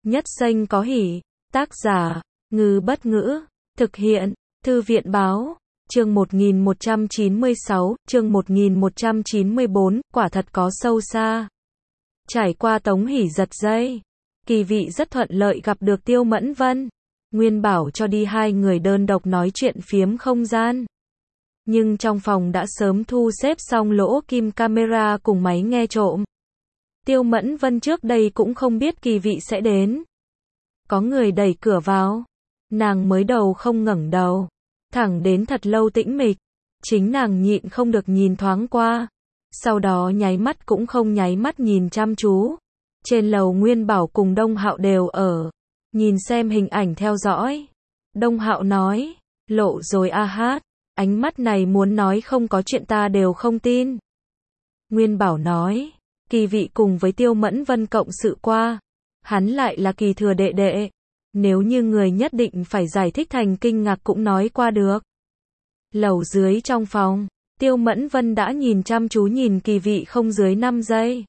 Nhất Xanh có hỉ. Tác giả, Ngư Bất Ngữ. Thực hiện, Thư viện Báo. Chương 1196, chương 1194, quả thật có sâu xa. Trải qua Tống Hỷ giật dây, Kỳ Vị rất thuận lợi gặp được Tiêu Mẫn Vân. Nguyên bảo cho đi hai người đơn độc nói chuyện phiếm không gian. Nhưng trong phòng đã sớm thu xếp xong lỗ kim camera cùng máy nghe trộm. Tiêu Mẫn Vân trước đây cũng không biết Kỳ Vị sẽ đến. Có người đẩy cửa vào. Nàng mới đầu không ngẩng đầu. Thẳng đến thật lâu tĩnh mịch. Chính nàng nhịn không được nhìn thoáng qua. Sau đó nháy mắt cũng không nháy mắt nhìn chăm chú. Trên lầu Nguyên Bảo cùng Đông Hạo đều ở. Nhìn xem hình ảnh theo dõi. Đông Hạo nói, lộ rồi a hát. Ánh mắt này muốn nói không có chuyện ta đều không tin. Nguyên Bảo nói, Kỳ Vị cùng với Tiêu Mẫn Vân cộng sự qua. Hắn lại là Kỳ Thừa đệ đệ. Nếu như người nhất định phải giải thích thành kinh ngạc cũng nói qua được. Lầu dưới trong phòng, Tiêu Mẫn Vân đã nhìn chăm chú nhìn Kỳ Vị không dưới 5 giây.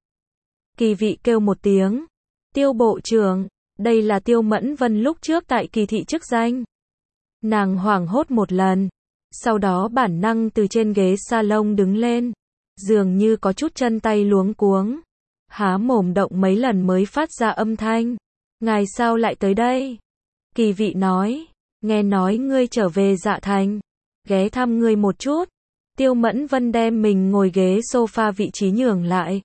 Kỳ Vị kêu một tiếng. Tiêu bộ trưởng, đây là Tiêu Mẫn Vân lúc trước tại Kỳ thị chức danh. Nàng hoảng hốt một lần. Sau đó bản năng từ trên ghế salon đứng lên. Dường như có chút chân tay luống cuống. Há mồm động mấy lần mới phát ra âm thanh. Ngài sao lại tới đây? Kỳ Vị nói, nghe nói ngươi trở về Dạ Thành. Ghé thăm ngươi một chút. Tiêu Mẫn Vân đem mình ngồi ghế sofa vị trí nhường lại.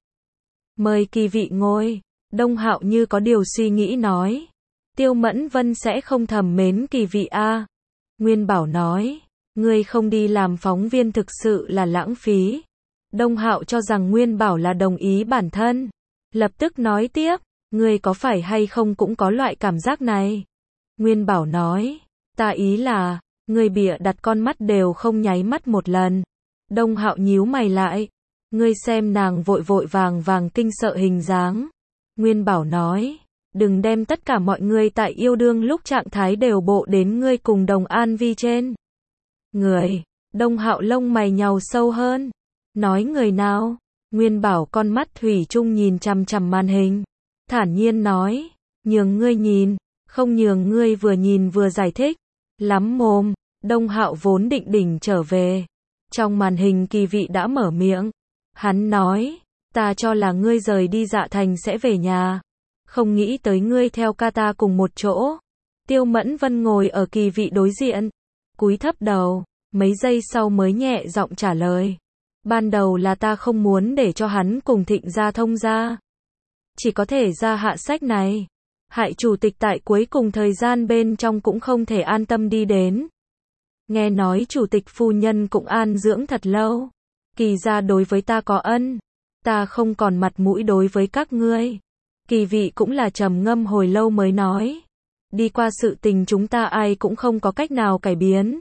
Mời Kỳ Vị ngồi. Đông Hạo như có điều suy nghĩ nói. Tiêu Mẫn Vân sẽ không thầm mến Kỳ Vị a. Nguyên Bảo nói, ngươi không đi làm phóng viên thực sự là lãng phí. Đông Hạo cho rằng Nguyên Bảo là đồng ý bản thân. Lập tức nói tiếp, ngươi có phải hay không cũng có loại cảm giác này. Nguyên Bảo nói, ta ý là, ngươi bịa đặt con mắt đều không nháy mắt một lần. Đông Hạo nhíu mày lại. Ngươi xem nàng vội vội vàng vàng kinh sợ hình dáng. Nguyên Bảo nói, đừng đem tất cả mọi người tại yêu đương lúc trạng thái đều bộ đến ngươi cùng Đồng An Vi trên. Người, Đông Hạo lông mày nhàu sâu hơn. Nói người nào? Nguyên Bảo con mắt thủy chung nhìn chằm chằm màn hình. Thản nhiên nói, nhường ngươi nhìn, không nhường ngươi vừa nhìn vừa giải thích. Lắm mồm, Đông Hạo vốn định đỉnh trở về. Trong màn hình Kỳ Vị đã mở miệng. Hắn nói, ta cho là ngươi rời đi Dạ Thành sẽ về nhà. Không nghĩ tới ngươi theo ca ta cùng một chỗ. Tiêu Mẫn Vân ngồi ở Kỳ Vị đối diện. Cúi thấp đầu, mấy giây sau mới nhẹ giọng trả lời. Ban đầu là ta không muốn để cho hắn cùng Thịnh gia thông gia. Chỉ có thể ra hạ sách này. Hại chủ tịch tại cuối cùng thời gian bên trong cũng không thể an tâm đi đến. Nghe nói chủ tịch phu nhân cũng an dưỡng thật lâu. Kỳ gia đối với ta có ân. Ta không còn mặt mũi đối với các ngươi. Kỳ Vị cũng là trầm ngâm hồi lâu mới nói. Đi qua sự tình chúng ta ai cũng không có cách nào cải biến.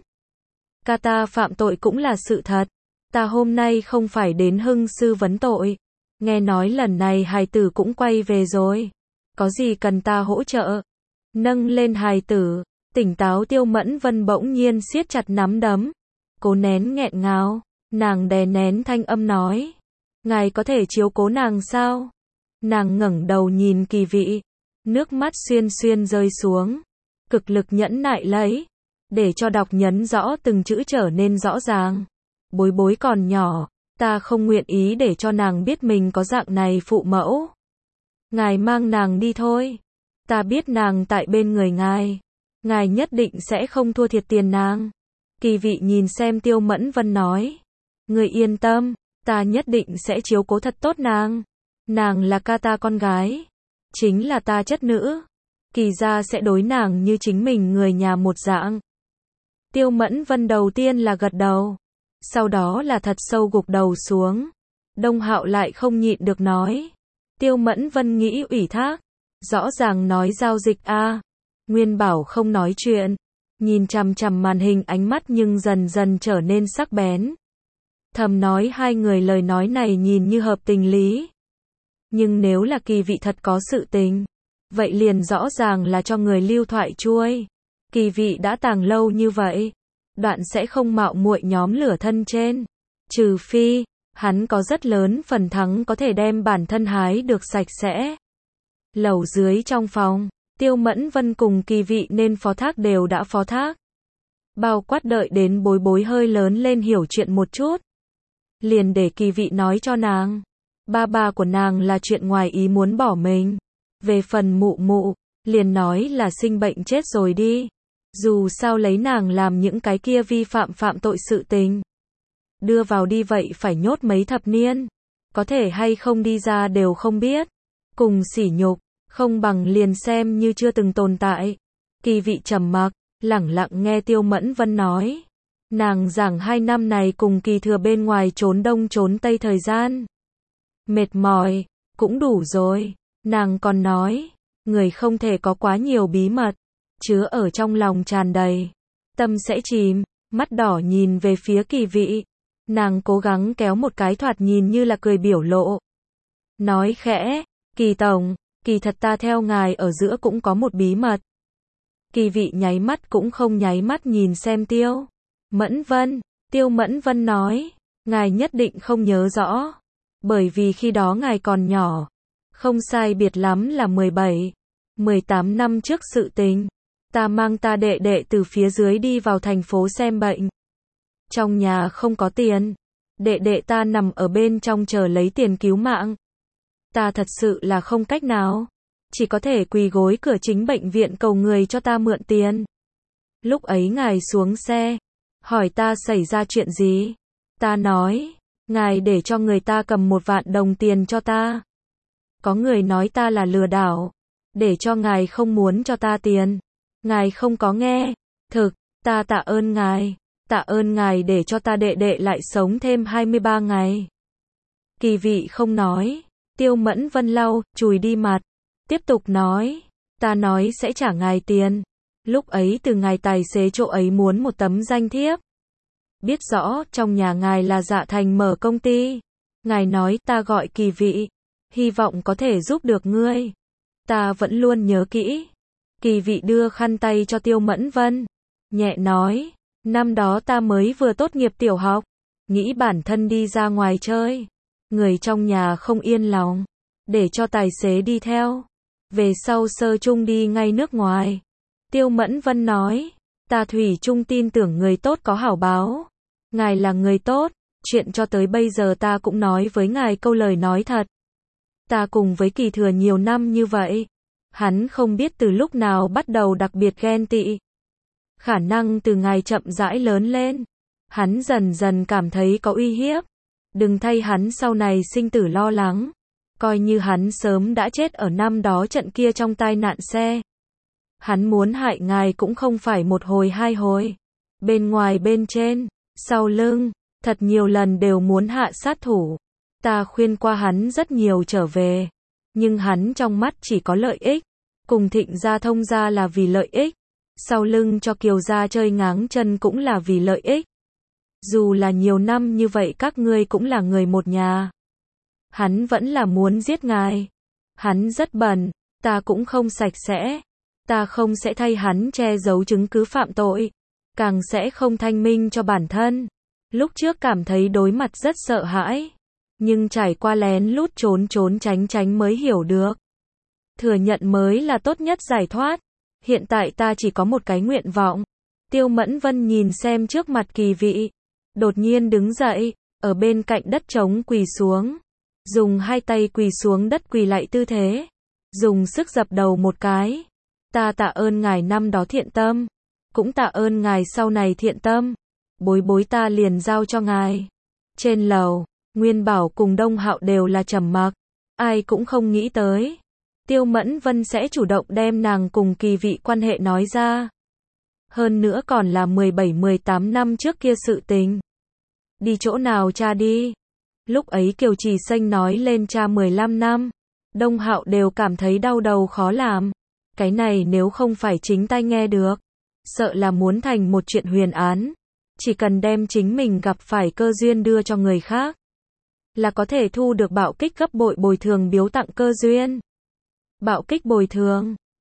Ca ta phạm tội cũng là sự thật. Ta hôm nay không phải đến hưng sư vấn tội. Nghe nói lần này hài tử cũng quay về rồi. Có gì cần ta hỗ trợ? Nâng lên hài tử, tỉnh táo Tiêu Mẫn Vân bỗng nhiên siết chặt nắm đấm. Cố nén nghẹn ngào, nàng đè nén thanh âm nói. Ngài có thể chiếu cố nàng sao? Nàng ngẩng đầu nhìn Kỳ Vị. Nước mắt xuyên xuyên rơi xuống. Cực lực nhẫn nại lấy. Để cho đọc nhấn rõ từng chữ trở nên rõ ràng. Bối bối còn nhỏ. Ta không nguyện ý để cho nàng biết mình có dạng này phụ mẫu. Ngài mang nàng đi thôi. Ta biết nàng tại bên người ngài. Ngài nhất định sẽ không thua thiệt tiền nàng. Kỳ Vị nhìn xem Tiêu Mẫn Vân nói. Ngươi yên tâm, ta nhất định sẽ chiếu cố thật tốt nàng. Nàng là ca ta con gái. Chính là ta chất nữ. Kỳ gia sẽ đối nàng như chính mình người nhà một dạng. Tiêu Mẫn Vân đầu tiên là gật đầu. Sau đó là thật sâu gục đầu xuống. Đông Hạo lại không nhịn được nói. Tiêu Mẫn Vân nghĩ ủy thác. Rõ ràng nói giao dịch a. Nguyên Bảo không nói chuyện. Nhìn chằm chằm màn hình ánh mắt nhưng dần dần trở nên sắc bén. Thầm nói hai người lời nói này nhìn như hợp tình lý. Nhưng nếu là Kỳ Vị thật có sự tình. Vậy liền rõ ràng là cho người lưu thoại chuôi. Kỳ Vị đã tàng lâu như vậy. Đoạn sẽ không mạo muội nhóm lửa thân trên. Trừ phi, hắn có rất lớn phần thắng có thể đem bản thân hái được sạch sẽ. Lầu dưới trong phòng, Tiêu Mẫn Vân cùng Kỳ Vị nên phó thác đều đã phó thác. Bao quát đợi đến Bối Bối hơi lớn lên hiểu chuyện một chút. Liền để Kỳ Vị nói cho nàng. Ba của nàng là chuyện ngoài ý muốn bỏ mình. Về phần mụ mụ, liền nói là sinh bệnh chết rồi đi. Dù sao lấy nàng làm những cái kia vi phạm tội sự tình. Đưa vào đi vậy phải nhốt mấy thập niên. Có thể hay không đi ra đều không biết. Cùng sỉ nhục, không bằng liền xem như chưa từng tồn tại. Kỳ Vị trầm mặc, lẳng lặng nghe Tiêu Mẫn Vân nói. Nàng giảng 2 năm này cùng Kỳ Thừa bên ngoài trốn đông trốn tây thời gian. Mệt mỏi, cũng đủ rồi. Nàng còn nói, người không thể có quá nhiều bí mật, chứa ở trong lòng tràn đầy. Tâm sẽ chìm, mắt đỏ nhìn về phía Kỳ Vị. Nàng cố gắng kéo một cái thoạt nhìn như là cười biểu lộ. Nói khẽ, Kỳ Tổng, kỳ thật ta theo ngài ở giữa cũng có một bí mật. Kỳ Vị nháy mắt cũng không nháy mắt nhìn xem Tiêu Mẫn Vân. Tiêu Mẫn Vân nói, ngài nhất định không nhớ rõ. Bởi vì khi đó ngài còn nhỏ. Không sai biệt lắm là 17, 18 năm trước sự tình. Ta mang ta đệ đệ từ phía dưới đi vào thành phố xem bệnh. Trong nhà không có tiền. Đệ đệ ta nằm ở bên trong chờ lấy tiền cứu mạng. Ta thật sự là không cách nào. Chỉ có thể quỳ gối cửa chính bệnh viện cầu người cho ta mượn tiền. Lúc ấy ngài xuống xe. Hỏi ta xảy ra chuyện gì. Ta nói, ngài để cho người ta cầm 1 vạn đồng tiền cho ta. Có người nói ta là lừa đảo. Để cho ngài không muốn cho ta tiền. Ngài không có nghe. Thực, ta tạ ơn ngài. Tạ ơn ngài để cho ta đệ đệ lại sống thêm 23 ngày. Kỳ Vị không nói. Tiêu Mẫn Vân lau, chùi đi mặt. Tiếp tục nói. Ta nói sẽ trả ngài tiền. Lúc ấy từ ngài tài xế chỗ ấy muốn một tấm danh thiếp. Biết rõ trong nhà ngài là Dạ Thành mở công ty. Ngài nói ta gọi Kỳ Vị. Hy vọng có thể giúp được ngươi. Ta vẫn luôn nhớ kỹ. Kỳ Vị đưa khăn tay cho Tiêu Mẫn Vân. Nhẹ nói. Năm đó ta mới vừa tốt nghiệp tiểu học. Nghĩ bản thân đi ra ngoài chơi. Người trong nhà không yên lòng. Để cho tài xế đi theo. Về sau sơ chung đi ngay nước ngoài. Tiêu Mẫn Vân nói. Ta thủy chung tin tưởng người tốt có hảo báo. Ngài là người tốt. Chuyện cho tới bây giờ ta cũng nói với ngài câu lời nói thật. Ta cùng với Kỳ Thừa nhiều năm như vậy. Hắn không biết từ lúc nào bắt đầu đặc biệt ghen tị. Khả năng từ ngài chậm rãi lớn lên. Hắn dần dần cảm thấy có uy hiếp. Đừng thay hắn sau này sinh tử lo lắng. Coi như hắn sớm đã chết ở năm đó trận kia trong tai nạn xe. Hắn muốn hại ngài cũng không phải 1 hồi 2 hồi. Bên ngoài bên trên, sau lưng, thật nhiều lần đều muốn hạ sát thủ. Ta khuyên qua hắn rất nhiều trở về. Nhưng hắn trong mắt chỉ có lợi ích. Cùng Thịnh gia Thông gia là vì lợi ích. Sau lưng cho Kiều gia chơi ngáng chân cũng là vì lợi ích. Dù là nhiều năm như vậy các ngươi cũng là người một nhà. Hắn vẫn là muốn giết ngài. Hắn rất bẩn, ta cũng không sạch sẽ. Ta không sẽ thay hắn che giấu chứng cứ phạm tội. Càng sẽ không thanh minh cho bản thân. Lúc trước cảm thấy đối mặt rất sợ hãi. Nhưng trải qua lén lút trốn tránh mới hiểu được. Thừa nhận mới là tốt nhất giải thoát. Hiện tại ta chỉ có một cái nguyện vọng. Tiêu Mẫn Vân nhìn xem trước mặt Kỳ Vị. Đột nhiên đứng dậy, ở bên cạnh đất trống quỳ xuống. Dùng 2 tay quỳ xuống đất quỳ lại tư thế. Dùng sức dập đầu một cái. Ta tạ ơn ngài năm đó thiện tâm. Cũng tạ ơn ngài sau này thiện tâm. Bối Bối ta liền giao cho ngài. Trên lầu, Nguyên Bảo cùng Đông Hạo đều là trầm mặc. Ai cũng không nghĩ tới. Tiêu Mẫn Vân sẽ chủ động đem nàng cùng Kỳ Vị quan hệ nói ra. Hơn nữa còn là 17-18 năm trước kia sự tình. Đi chỗ nào cha đi. Lúc ấy Kiều Trì Xanh nói lên cha 15 năm. Đông Hạo đều cảm thấy đau đầu khó làm. Cái này nếu không phải chính tai nghe được. Sợ là muốn thành một chuyện huyền án. Chỉ cần đem chính mình gặp phải cơ duyên đưa cho người khác. Là có thể thu được bạo kích gấp bội bồi thường biếu tặng cơ duyên. Bạo kích bồi thường.